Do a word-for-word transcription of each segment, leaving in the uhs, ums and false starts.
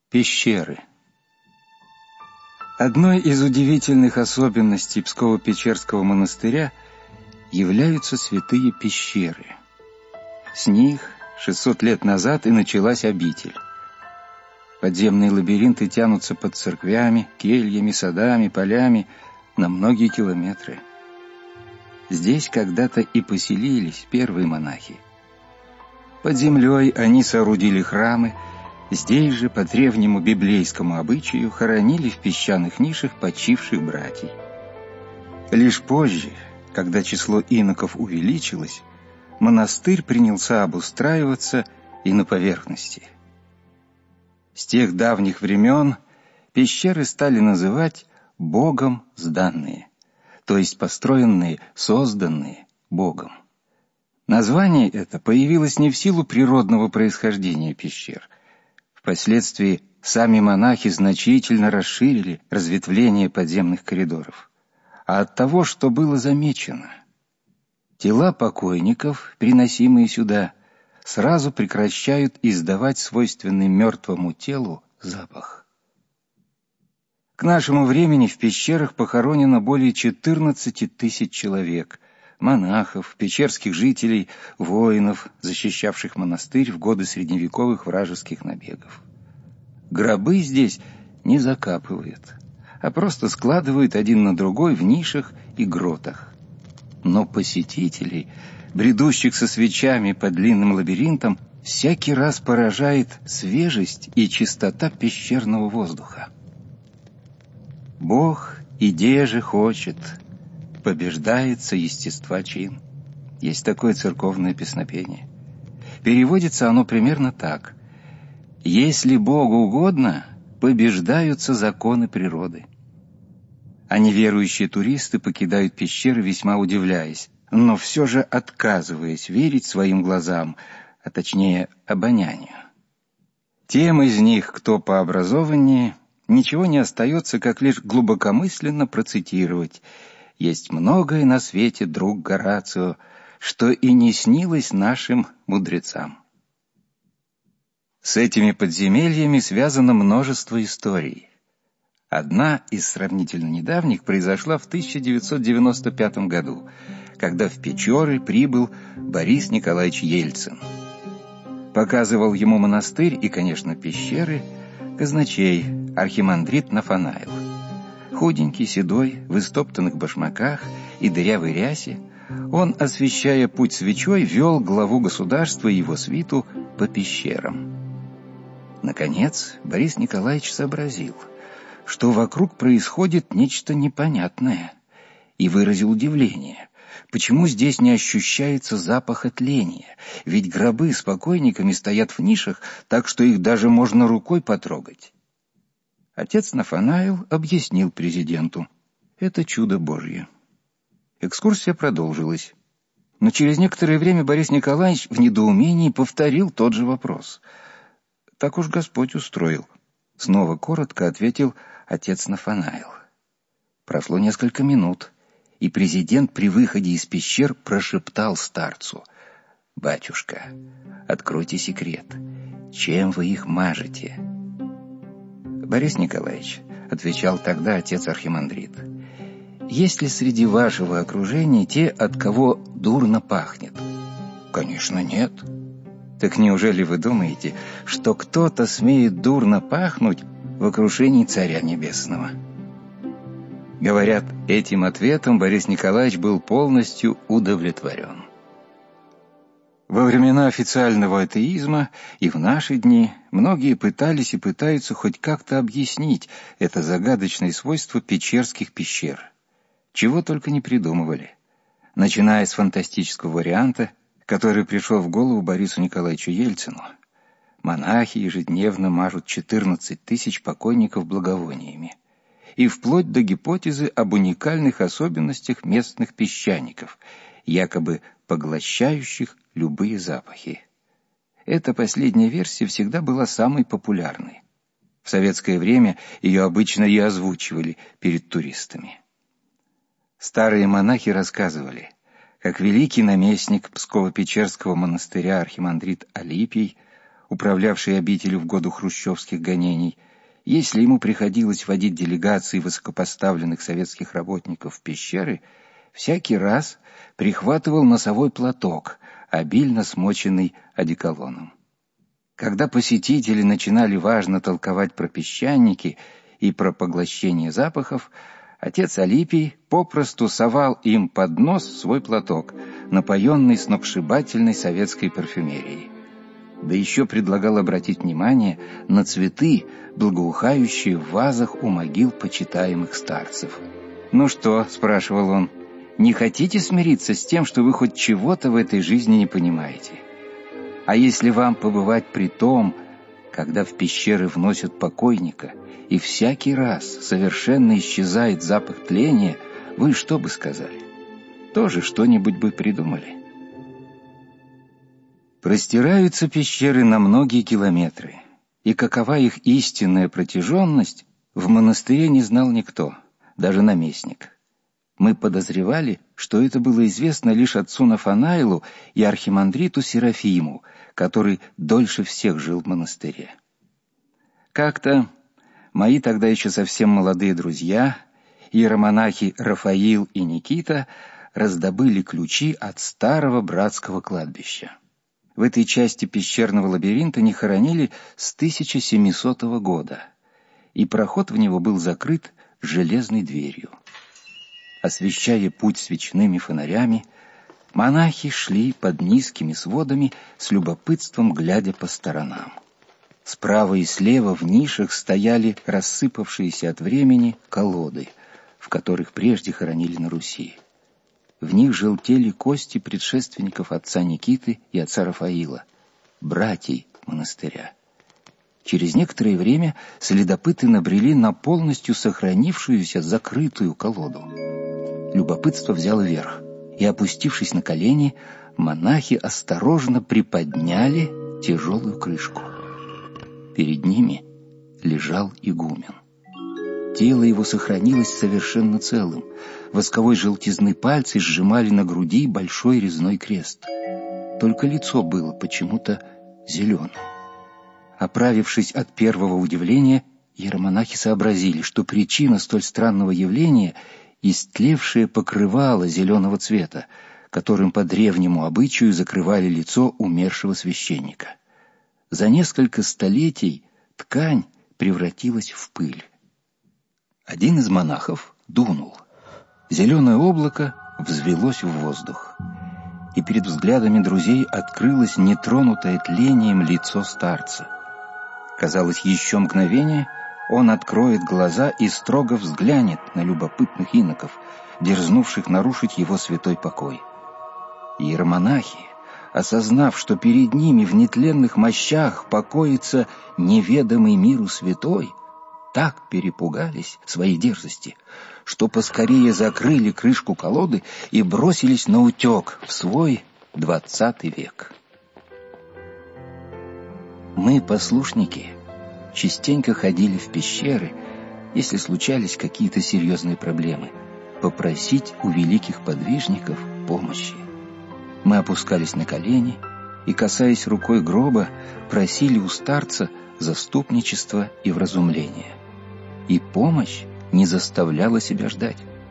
Пещеры. Одной из удивительных особенностей Псково-Печерского монастыря являются святые пещеры. С них шестьсот лет назад и началась обитель. Подземные лабиринты тянутся под церквями, кельями, садами, полями на многие километры. Здесь когда-то и поселились первые монахи. Под землей они соорудили храмы. Здесь же, по древнему библейскому обычаю, хоронили в песчаных нишах почивших братьев. Лишь позже, когда число иноков увеличилось, монастырь принялся обустраиваться и на поверхности. С тех давних времен пещеры стали называть Богом сданные, то есть построенные, созданные Богом. Название это появилось не в силу природного происхождения пещер. Впоследствии сами монахи значительно расширили разветвление подземных коридоров, а от того, что было замечено. Тела покойников, приносимые сюда, сразу прекращают издавать свойственный мертвому телу запах. К нашему времени в пещерах похоронено более четырнадцати тысяч человек, монахов, печерских жителей, воинов, защищавших монастырь в годы средневековых вражеских набегов. Гробы здесь не закапывают, а просто складывают один на другой в нишах и гротах. Но посетителей, бредущих со свечами по длинным лабиринтам, всякий раз поражает свежесть и чистота пещерного воздуха. Бог, идея же хочет, побеждается естества чин. Есть такое церковное песнопение. Переводится оно примерно так: «Если Богу угодно, побеждаются законы природы». А неверующие туристы покидают пещеры, весьма удивляясь, но все же отказываясь верить своим глазам, а точнее обонянию. Тем из них, кто пообразованнее, ничего не остается, как лишь глубокомысленно процитировать: «Есть многое на свете, друг Горацио, что и не снилось нашим мудрецам». С этими подземельями связано множество историй. Одна из сравнительно недавних произошла в тысяча девятьсот девяносто пятом году, когда в Печоры прибыл Борис Николаевич Ельцин. Показывал ему монастырь и, конечно, пещеры казначей архимандрит Нафанаил. Худенький, седой, в истоптанных башмаках и дырявой рясе, он, освещая путь свечой, вел главу государства и его свиту по пещерам. Наконец, Борис Николаевич сообразил, что вокруг происходит нечто непонятное, и выразил удивление, почему здесь не ощущается запаха тления, ведь гробы с покойниками стоят в нишах, так что их даже можно рукой потрогать. Отец Нафанаил объяснил президенту: это чудо Божье. Экскурсия продолжилась, но через некоторое время Борис Николаевич в недоумении повторил тот же вопрос. Так уж Господь устроил, снова коротко ответил отец Нафанаил. Прошло несколько минут, и президент при выходе из пещер прошептал старцу: «Батюшка, откройте секрет, чем вы их мажете?» «Борис Николаевич», — отвечал тогда отец архимандрит, — «есть ли среди вашего окружения те, от кого дурно пахнет?» «Конечно, нет». «Так неужели вы думаете, что кто-то смеет дурно пахнуть в окружении Царя Небесного?» Говорят, этим ответом Борис Николаевич был полностью удовлетворен. Во времена официального атеизма и в наши дни многие пытались и пытаются хоть как-то объяснить это загадочное свойство печерских пещер. Чего только не придумывали. Начиная с фантастического варианта, который пришел в голову Борису Николаевичу Ельцину. Монахи ежедневно мажут четырнадцать тысяч покойников благовониями. И вплоть до гипотезы об уникальных особенностях местных песчаников, якобы поглощающих любые запахи. Эта последняя версия всегда была самой популярной. В советское время ее обычно и озвучивали перед туристами. Старые монахи рассказывали, как великий наместник Псково-Печерского монастыря архимандрит Алипий управлявший обителью в годы хрущевских гонений, если ему приходилось водить делегации высокопоставленных советских работников в пещеры, всякий раз прихватывал носовой платок, обильно смоченный одеколоном. Когда посетители начинали важно толковать про песчаники и про поглощение запахов, отец Алипий попросту совал им под нос свой платок, напоенный сногсшибательной советской парфюмерией. Да еще предлагал обратить внимание на цветы, благоухающие в вазах у могил почитаемых старцев. «Ну что?» — спрашивал он. «Не хотите смириться с тем, что вы хоть чего-то в этой жизни не понимаете? А если вам побывать при том, когда в пещеры вносят покойника, и всякий раз совершенно исчезает запах тления, вы что бы сказали? Тоже что-нибудь бы придумали?» Простираются пещеры на многие километры, и какова их истинная протяженность, в монастыре не знал никто, даже наместник. Мы подозревали, что это было известно лишь отцу Нафанаилу и архимандриту Серафиму, который дольше всех жил в монастыре. Как-то мои тогда еще совсем молодые друзья, иеромонахи Рафаил и Никита, раздобыли ключи от старого братского кладбища. В этой части пещерного лабиринта не хоронили с тысяча семисотого года, и проход в него был закрыт железной дверью. Освещая путь свечными фонарями, монахи шли под низкими сводами, с любопытством глядя по сторонам. Справа и слева в нишах стояли рассыпавшиеся от времени колоды, в которых прежде хоронили на Руси. В них желтели кости предшественников отца Никиты и отца Рафаила, братьей монастыря. Через некоторое время следопыты набрели на полностью сохранившуюся закрытую колоду. Любопытство взяло верх, и, опустившись на колени, монахи осторожно приподняли тяжелую крышку. Перед ними лежал игумен. Тело его сохранилось совершенно целым. Восковой желтизны пальцы сжимали на груди большой резной крест. Только лицо было почему-то зеленым. Оправившись от первого удивления, иеромонахи сообразили, что причина столь странного явления — истлевшее покрывало зеленого цвета, которым по древнему обычаю закрывали лицо умершего священника. За несколько столетий ткань превратилась в пыль. Один из монахов дунул. Зеленое облако взвелось в воздух, и перед взглядами друзей открылось нетронутое тлением лицо старца. Казалось, еще мгновение он откроет глаза и строго взглянет на любопытных иноков, дерзнувших нарушить его святой покой. Иеромонахи, осознав, что перед ними в нетленных мощах покоится неведомый миру святой, так перепугались своей дерзости, что поскорее закрыли крышку колоды и бросились наутек в свой двадцатый век. Мы, послушники, частенько ходили в пещеры, если случались какие-то серьезные проблемы, попросить у великих подвижников помощи. Мы опускались на колени и, касаясь рукой гроба, просили у старца заступничества и вразумления. И помощь не заставляла себя ждать.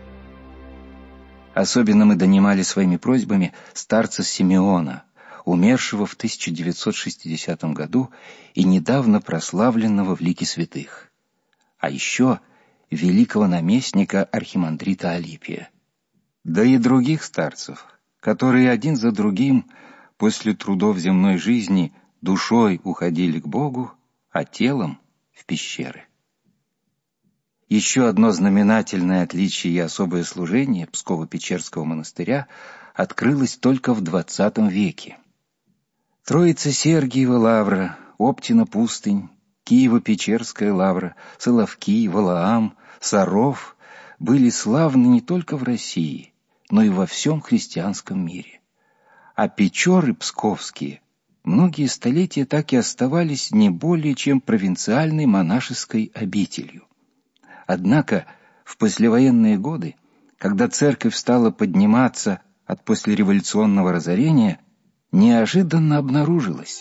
Особенно мы донимали своими просьбами старца Симеона, умершего в тысяча девятьсот шестидесятом году и недавно прославленного в лике святых. А еще великого наместника архимандрита Алипия. Да и других старцев, которые один за другим после трудов земной жизни душой уходили к Богу, а телом в пещеры. Еще одно знаменательное отличие и особое служение Псково-Печерского монастыря открылось только в двадцатом веке. Троице-Сергиева лавра, Оптина пустынь, Киево-Печерская лавра, Соловки, Валаам, Саров были славны не только в России, но и во всем христианском мире. А Печоры псковские многие столетия так и оставались не более чем провинциальной монашеской обителью. Однако в послевоенные годы, когда церковь стала подниматься от послереволюционного разорения, неожиданно обнаружилось,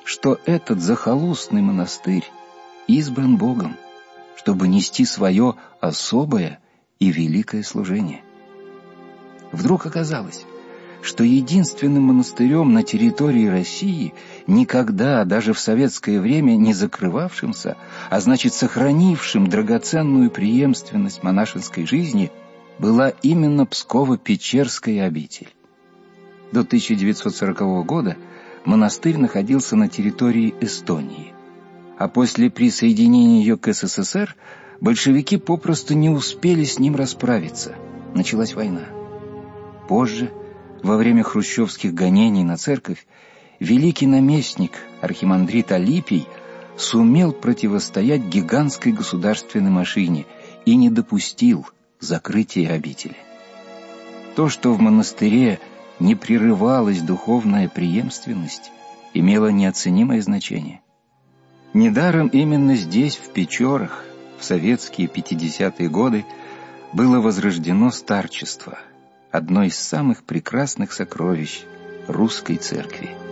что этот захолустный монастырь избран Богом, чтобы нести свое особое и великое служение. Вдруг оказалось, что единственным монастырем на территории России, никогда, даже в советское время, не закрывавшимся, а значит сохранившим драгоценную преемственность монашеской жизни, была именно Псково-Печерская обитель. До тысяча девятьсот сорокового года монастырь находился на территории Эстонии, а после присоединения ее к СССР большевики попросту не успели с ним расправиться. Началась война. Позже, во время хрущевских гонений на церковь, великий наместник архимандрит Алипий сумел противостоять гигантской государственной машине и не допустил закрытия обители. То, что в монастыре не прерывалась духовная преемственность, имело неоценимое значение. Недаром именно здесь, в Печорах, в советские пятидесятые годы, было возрождено старчество, одно из самых прекрасных сокровищ русской церкви.